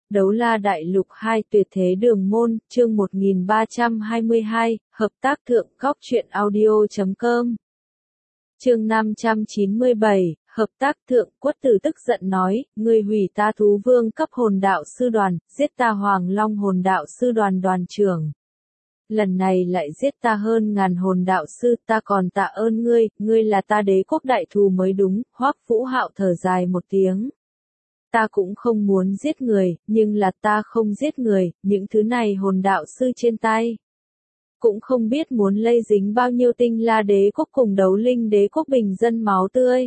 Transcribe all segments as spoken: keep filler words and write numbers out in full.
Đấu La Đại Lục hai Tuyệt Thế Đường Môn, chương một nghìn ba trăm hai mươi hai, hợp tác thượng góc truyện audio chấm com. Chương năm trăm chín mươi bảy, hợp tác thượng. Quất Tử tức giận nói, ngươi hủy ta thú vương cấp hồn đạo sư đoàn, giết ta Hoàng Long hồn đạo sư đoàn đoàn trưởng. Lần này lại giết ta hơn ngàn hồn đạo sư, ta còn tạ ơn ngươi, ngươi là ta đế quốc đại thù mới đúng. Hoắc Vũ Hạo thở dài một tiếng. Ta cũng không muốn giết người, nhưng là ta không giết người, những thứ này hồn đạo sư trên tay. Cũng không biết muốn lây dính bao nhiêu Tinh La đế quốc cùng Đấu Linh đế quốc bình dân máu tươi.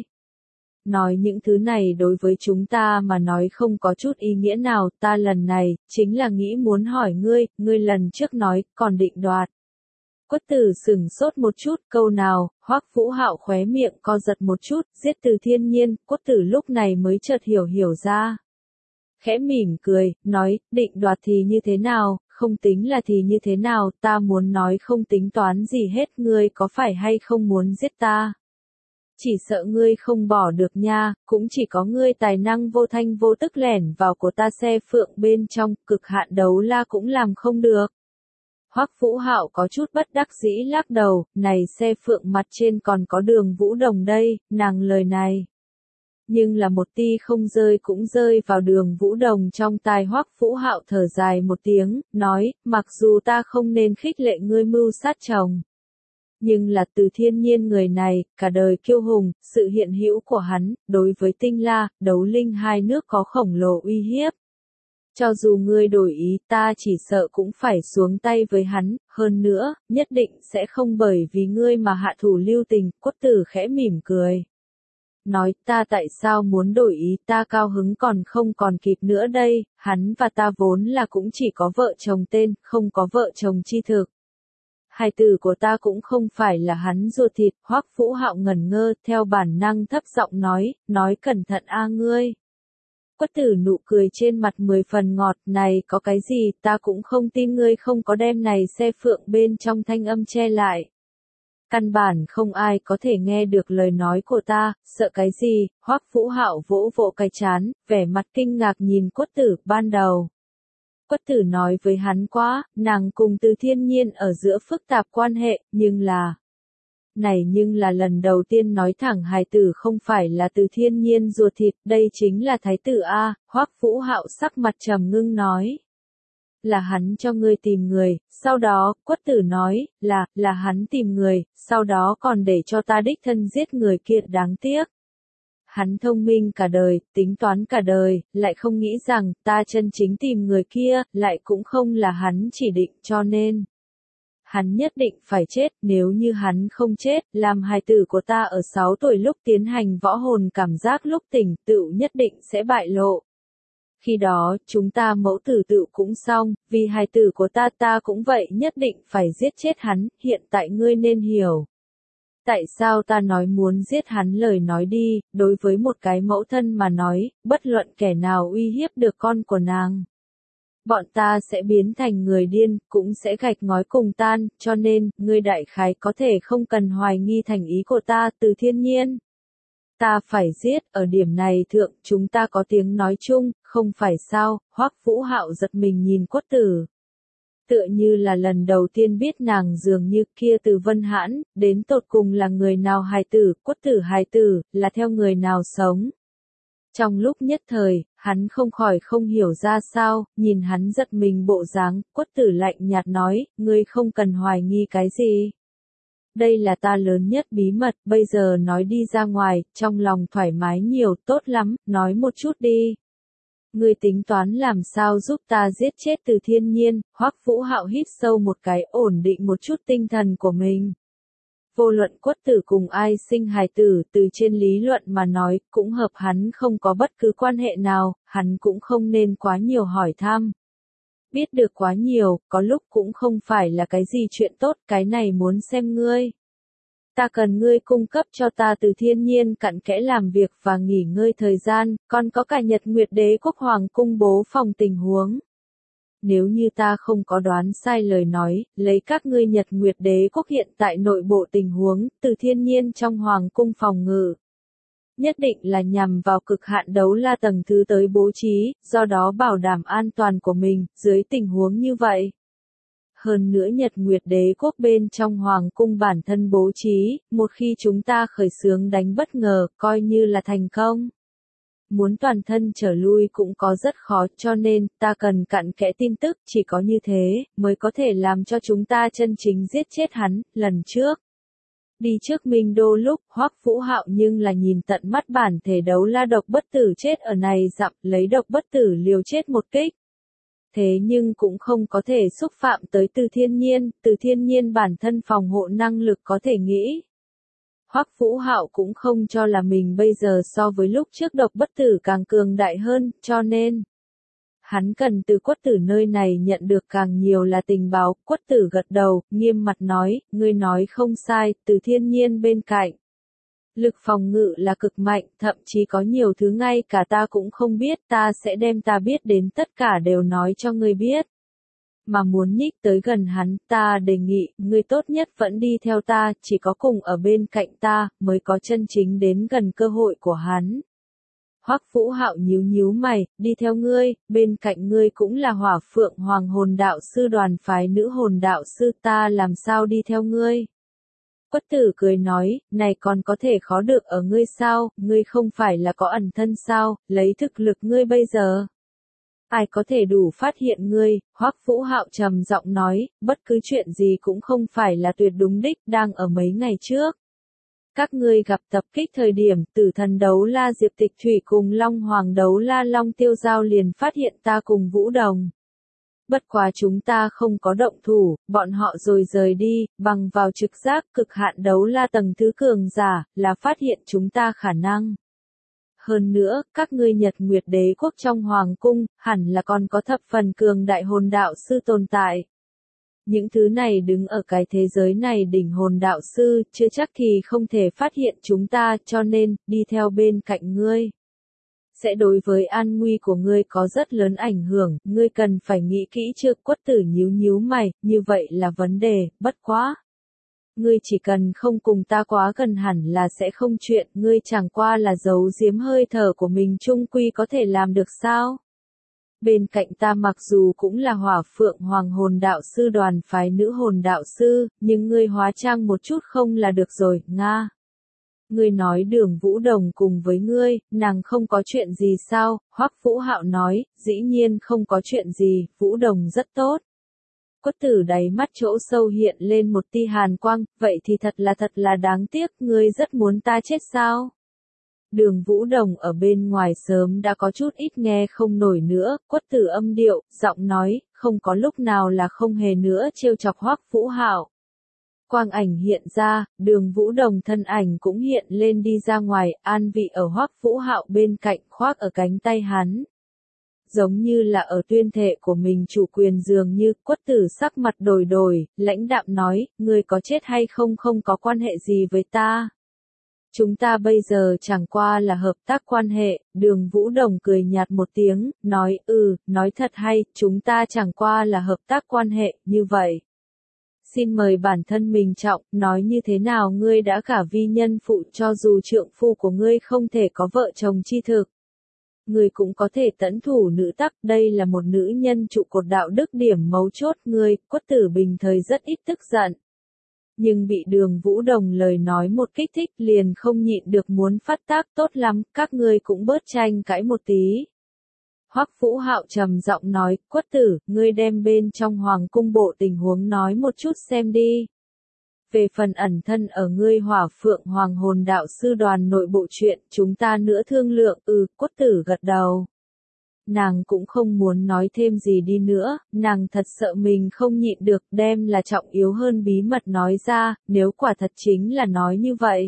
Nói những thứ này đối với chúng ta mà nói không có chút ý nghĩa nào, ta lần này, chính là nghĩ muốn hỏi ngươi, ngươi lần trước nói, còn định đoạt. Quất Tử sửng sốt một chút, câu nào, Hoắc Vũ Hạo khóe miệng co giật một chút, giết Từ Thiên Nhiên, Quất Tử lúc này mới chợt hiểu hiểu ra. Khẽ mỉm cười, nói, định đoạt thì như thế nào, không tính là thì như thế nào, ta muốn nói không tính toán gì hết, ngươi có phải hay không muốn giết ta? Chỉ sợ ngươi không bỏ được nha, cũng chỉ có ngươi tài năng vô thanh vô tức lẻn vào của ta xe phượng bên trong, cực hạn đấu la cũng làm không được. Hoắc Vũ Hạo có chút bất đắc dĩ lắc đầu, này xe phượng mặt trên còn có Đường Vũ Đồng đây, nàng lời này. Nhưng là một ti không rơi cũng rơi vào Đường Vũ Đồng trong tai. Hoắc Vũ Hạo thở dài một tiếng, nói, mặc dù ta không nên khích lệ ngươi mưu sát chồng. Nhưng là Từ Thiên Nhiên người này, cả đời kiêu hùng, sự hiện hữu của hắn, đối với Tinh La, Đấu Linh hai nước có khổng lồ uy hiếp. Cho dù ngươi đổi ý, ta chỉ sợ cũng phải xuống tay với hắn, hơn nữa, nhất định sẽ không bởi vì ngươi mà hạ thủ lưu tình. Quất Tử khẽ mỉm cười. Nói, ta tại sao muốn đổi ý, ta cao hứng còn không còn kịp nữa đây, hắn và ta vốn là cũng chỉ có vợ chồng tên, không có vợ chồng chi thực. Hài tử của ta cũng không phải là hắn ruột thịt. Hoắc Vũ Hạo ngẩn ngơ, theo bản năng thấp giọng nói, nói cẩn thận a ngươi. Quất Tử nụ cười trên mặt mười phần ngọt, này có cái gì, ta cũng không tin ngươi không có đem này xe phượng bên trong thanh âm che lại. Căn bản không ai có thể nghe được lời nói của ta, sợ cái gì? Hoắc Vũ Hạo vỗ vỗ cái trán, vẻ mặt kinh ngạc nhìn Quất Tử. Ban đầu Quất Tử nói với hắn quá, nàng cùng Từ Thiên Nhiên ở giữa phức tạp quan hệ, nhưng là... Này nhưng là lần đầu tiên nói thẳng hài tử không phải là Từ Thiên Nhiên ruột thịt, đây chính là thái tử A. Hoắc Vũ Hạo sắc mặt trầm ngưng nói. Là hắn cho ngươi tìm người, sau đó, Quất Tử nói, là, là hắn tìm người, sau đó còn để cho ta đích thân giết người kia, đáng tiếc. Hắn thông minh cả đời, tính toán cả đời, lại không nghĩ rằng, ta chân chính tìm người kia, lại cũng không là hắn chỉ định, cho nên. Hắn nhất định phải chết, nếu như hắn không chết, làm hài tử của ta ở sáu tuổi lúc tiến hành võ hồn cảm giác lúc tỉnh, tựu nhất định sẽ bại lộ. Khi đó, chúng ta mẫu tử tựu cũng xong, vì hài tử của ta ta cũng vậy nhất định phải giết chết hắn, hiện tại ngươi nên hiểu. Tại sao ta nói muốn giết hắn lời nói đi, đối với một cái mẫu thân mà nói, bất luận kẻ nào uy hiếp được con của nàng. Bọn ta sẽ biến thành người điên, cũng sẽ gạch ngói cùng tan, cho nên, ngươi đại khái có thể không cần hoài nghi thành ý của ta. Từ Thiên Nhiên. Ta phải giết, ở điểm này thượng, chúng ta có tiếng nói chung, không phải sao? Hoắc Vũ Hạo giật mình nhìn Quất Tử. Tựa như là lần đầu tiên biết nàng dường như kia Từ Vân Hãn, đến tột cùng là người nào hài tử, Quất Tử hài tử, là theo người nào sống. Trong lúc nhất thời, hắn không khỏi không hiểu ra sao, nhìn hắn giật mình bộ dáng, Quất Tử lạnh nhạt nói, ngươi không cần hoài nghi cái gì. Đây là ta lớn nhất bí mật, bây giờ nói đi ra ngoài, trong lòng thoải mái nhiều, tốt lắm, nói một chút đi. Ngươi tính toán làm sao giúp ta giết chết Từ Thiên Nhiên? Hoắc Vũ Hạo hít sâu một cái, ổn định một chút tinh thần của mình. Vô luận Quất Tử cùng ai sinh hài tử, từ trên lý luận mà nói, cũng hợp hắn không có bất cứ quan hệ nào, hắn cũng không nên quá nhiều hỏi thăm. Biết được quá nhiều, có lúc cũng không phải là cái gì chuyện tốt, cái này muốn xem ngươi. Ta cần ngươi cung cấp cho ta Từ Thiên Nhiên cặn kẽ làm việc và nghỉ ngơi thời gian, còn có cả Nhật Nguyệt Đế quốc hoàng cung bố phòng tình huống. Nếu như ta không có đoán sai lời nói, lấy các ngươi Nhật Nguyệt Đế quốc hiện tại nội bộ tình huống, Từ Thiên Nhiên trong hoàng cung phòng ngự. nhất định là nhằm vào cực hạn đấu la tầng thứ tới bố trí, do đó bảo đảm an toàn của mình, dưới tình huống như vậy. Hơn nữa Nhật Nguyệt Đế quốc bên trong Hoàng cung bản thân bố trí, một khi chúng ta khởi xướng đánh bất ngờ, coi như là thành công. Muốn toàn thân trở lui cũng có rất khó, cho nên, ta cần cặn kẽ tin tức, chỉ có như thế, mới có thể làm cho chúng ta chân chính giết chết hắn, lần trước. Đi trước Minh Đô lúc, Hoắc Vũ Hạo nhưng là nhìn tận mắt bản thể đấu la độc bất tử chết ở này dặm, lấy độc bất tử liều chết một kích. Thế nhưng cũng không có thể xúc phạm tới Từ Thiên Nhiên, Từ Thiên Nhiên bản thân phòng hộ năng lực có thể nghĩ. Hoắc Vũ Hạo cũng không cho là mình bây giờ so với lúc trước độc bất tử càng cường đại hơn, cho nên hắn cần từ Quất Tử nơi này nhận được càng nhiều là tình báo. Quất Tử gật đầu, nghiêm mặt nói, ngươi nói không sai, Từ Thiên Nhiên bên cạnh. Lực phòng ngự là cực mạnh, thậm chí có nhiều thứ ngay cả ta cũng không biết, ta sẽ đem ta biết đến tất cả đều nói cho ngươi biết. Mà muốn nhích tới gần hắn, ta đề nghị, ngươi tốt nhất vẫn đi theo ta, chỉ có cùng ở bên cạnh ta, mới có chân chính đến gần cơ hội của hắn. Hoắc Vũ Hạo nhíu nhíu mày, đi theo ngươi, bên cạnh ngươi cũng là Hỏa Phượng Hoàng hồn đạo sư đoàn phái nữ hồn đạo sư, ta làm sao đi theo ngươi? Quất Tử cười nói, này còn có thể khó được ở ngươi sao, ngươi không phải là có ẩn thân sao, lấy thực lực ngươi bây giờ. Ai có thể đủ phát hiện ngươi, Hoắc Vũ Hạo trầm giọng nói, bất cứ chuyện gì cũng không phải là tuyệt đúng đích, đang ở mấy ngày trước. Các ngươi gặp tập kích thời điểm, Tử Thần đấu la Diệp Tịch Thủy cùng Long Hoàng đấu la Long Tiêu Giao liền phát hiện ta cùng Vũ Đồng. Bất quá chúng ta không có động thủ, bọn họ rồi rời đi, bằng vào trực giác cực hạn đấu la tầng thứ cường giả, là phát hiện chúng ta khả năng. Hơn nữa, các ngươi Nhật Nguyệt Đế quốc trong Hoàng cung, hẳn là còn có thập phần cường đại hồn đạo sư tồn tại. Những thứ này đứng ở cái thế giới này đỉnh hồn đạo sư, chưa chắc thì không thể phát hiện chúng ta, cho nên, đi theo bên cạnh ngươi. Sẽ đối với an nguy của ngươi có rất lớn ảnh hưởng, ngươi cần phải nghĩ kỹ trước. Quất Tử nhíu nhíu mày, như vậy là vấn đề, bất quá. Ngươi chỉ cần không cùng ta quá gần hẳn là sẽ không chuyện, ngươi chẳng qua là giấu giếm hơi thở của mình chung quy có thể làm được sao? Bên cạnh ta mặc dù cũng là Hỏa Phượng Hoàng hồn đạo sư đoàn phái nữ hồn đạo sư, nhưng ngươi hóa trang một chút không là được rồi, Nga. Ngươi nói Đường Vũ Đồng cùng với ngươi, nàng không có chuyện gì sao? Hoắc Vũ Hạo nói, dĩ nhiên không có chuyện gì, Vũ Đồng rất tốt. Quất Tử đáy mắt chỗ sâu hiện lên một tia hàn quang, vậy thì thật là thật là đáng tiếc, ngươi rất muốn ta chết sao? Đường Vũ Đồng ở bên ngoài sớm đã có chút ít nghe không nổi nữa, Quất Tử âm điệu, giọng nói, không có lúc nào là không hề nữa trêu chọc Hoắc Vũ Hạo. Quang ảnh hiện ra, Đường Vũ Đồng thân ảnh cũng hiện lên đi ra ngoài, an vị ở Hoắc Vũ Hạo bên cạnh, khoác ở cánh tay hắn. Giống như là ở tuyên thệ của mình chủ quyền dường như. Quất Tử sắc mặt đổi đổi, lãnh đạm nói, ngươi có chết hay không không có quan hệ gì với ta. Chúng ta bây giờ chẳng qua là hợp tác quan hệ. Đường Vũ Đồng cười nhạt một tiếng, nói, ừ, nói thật hay, chúng ta chẳng qua là hợp tác quan hệ, như vậy. Xin mời bản thân mình trọng, nói như thế nào ngươi đã gả vi nhân phụ cho dù trượng phu của ngươi không thể có vợ chồng chi thực. Ngươi cũng có thể tẫn thủ nữ tắc, đây là một nữ nhân trụ cột đạo đức điểm mấu chốt. Ngươi, Quất Tử bình thời rất ít tức giận. Nhưng bị Đường Vũ Đồng lời nói một kích thích liền không nhịn được muốn phát tác. Tốt lắm, các ngươi cũng bớt tranh cãi một tí. Hoắc Vũ Hạo trầm giọng nói, Quất Tử, ngươi đem bên trong Hoàng cung bộ tình huống nói một chút xem đi. Về phần ẩn thân ở ngươi Hỏa Phượng Hoàng hồn đạo sư đoàn nội bộ chuyện, chúng ta nữa thương lượng. Ừ, Quất Tử gật đầu. Nàng cũng không muốn nói thêm gì đi nữa, nàng thật sợ mình không nhịn được, đem là trọng yếu hơn bí mật nói ra, nếu quả thật chính là nói như vậy.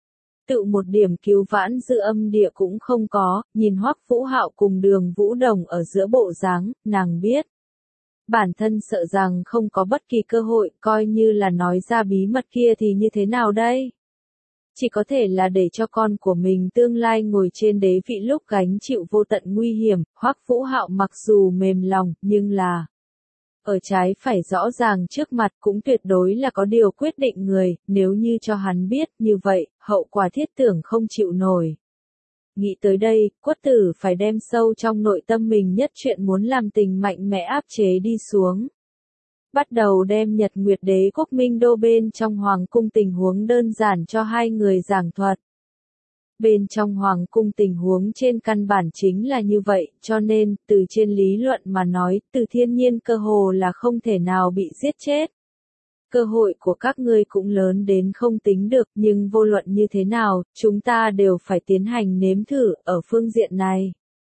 Tự một điểm cứu vãn dư âm địa cũng không có, nhìn Hoắc Vũ Hạo cùng Đường Vũ Đồng ở giữa bộ dáng, nàng biết. Bản thân sợ rằng không có bất kỳ cơ hội, coi như là nói ra bí mật kia thì như thế nào đây? Chỉ có thể là để cho con của mình tương lai ngồi trên đế vị lúc gánh chịu vô tận nguy hiểm. Hoắc Vũ Hạo mặc dù mềm lòng, nhưng là ở trái phải rõ ràng trước mặt cũng tuyệt đối là có điều quyết định người, nếu như cho hắn biết như vậy, hậu quả thiết tưởng không chịu nổi. Nghĩ tới đây, Quất Tử phải đem sâu trong nội tâm mình nhất chuyện muốn làm tình mạnh mẽ áp chế đi xuống. Bắt đầu đem Nhật Nguyệt Đế quốc Minh Đô bên trong Hoàng cung tình huống đơn giản cho hai người giảng thuật. Bên trong Hoàng cung tình huống trên căn bản chính là như vậy, cho nên, từ trên lý luận mà nói, Từ Thiên Nhiên cơ hồ là không thể nào bị giết chết. Cơ hội của các ngươi cũng lớn đến không tính được, nhưng vô luận như thế nào, chúng ta đều phải tiến hành nếm thử, ở phương diện này.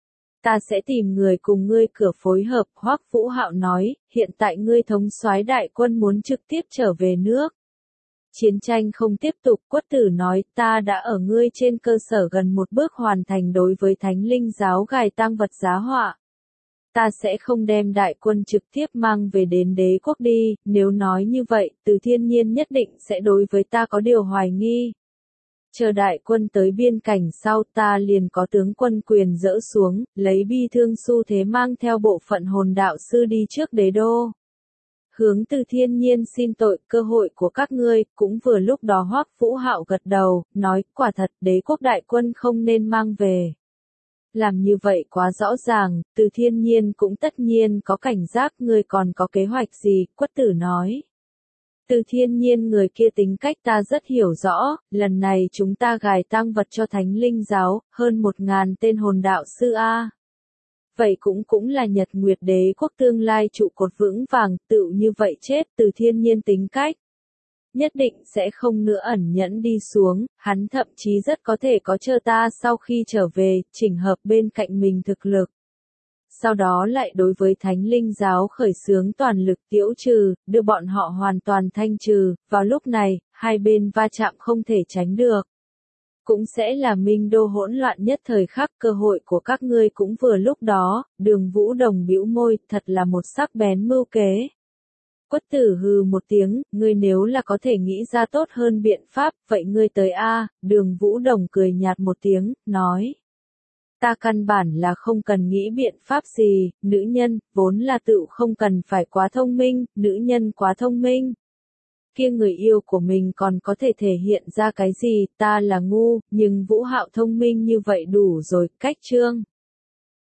Ta sẽ tìm người cùng ngươi cửa phối hợp, Hoắc Vũ Hạo nói, hiện tại ngươi thống soái đại quân muốn trực tiếp trở về nước. Chiến tranh không tiếp tục, Quất Tử nói, ta đã ở ngươi trên cơ sở gần một bước hoàn thành đối với Thánh Linh giáo gài tang vật giá họa. Ta sẽ không đem đại quân trực tiếp mang về đến đế quốc đi, nếu nói như vậy, Từ Thiên Nhiên nhất định sẽ đối với ta có điều hoài nghi. Chờ đại quân tới biên cảnh sau ta liền có tướng quân quyền dỡ xuống, lấy bi thương xu thế mang theo bộ phận hồn đạo sư đi trước đế đô. Hướng Từ Thiên Nhiên xin tội, cơ hội của các ngươi, cũng vừa lúc đó Hoắc Vũ Hạo gật đầu, nói, quả thật, đế quốc đại quân không nên mang về. Làm như vậy quá rõ ràng, Từ Thiên Nhiên cũng tất nhiên có cảnh giác, ngươi còn có kế hoạch gì, Quất Tử nói. Từ Thiên Nhiên người kia tính cách ta rất hiểu rõ, lần này chúng ta gài tang vật cho Thánh Linh giáo, hơn một ngàn tên hồn đạo sư A. Vậy cũng cũng là Nhật Nguyệt Đế quốc tương lai trụ cột vững vàng, tựu như vậy chết, Từ Thiên Nhiên tính cách. Nhất định sẽ không nữa ẩn nhẫn đi xuống, hắn thậm chí rất có thể có chờ ta sau khi trở về, chỉnh hợp bên cạnh mình thực lực. Sau đó lại đối với Thánh Linh giáo khởi xướng toàn lực tiễu trừ, đưa bọn họ hoàn toàn thanh trừ, vào lúc này, hai bên va chạm không thể tránh được. Cũng sẽ là Minh Đô hỗn loạn nhất thời khắc, cơ hội của các ngươi cũng vừa lúc đó, Đường Vũ Đồng bĩu môi, thật là một sắc bén mưu kế. Quất Tử hừ một tiếng, ngươi nếu là có thể nghĩ ra tốt hơn biện pháp, vậy ngươi tới A, Đường Vũ Đồng cười nhạt một tiếng, nói. Ta căn bản là không cần nghĩ biện pháp gì, nữ nhân, vốn là tự không cần phải quá thông minh, nữ nhân quá thông minh. Kia người yêu của mình còn có thể thể hiện ra cái gì, ta là ngu, nhưng Vũ Hạo thông minh như vậy đủ rồi, cách chương.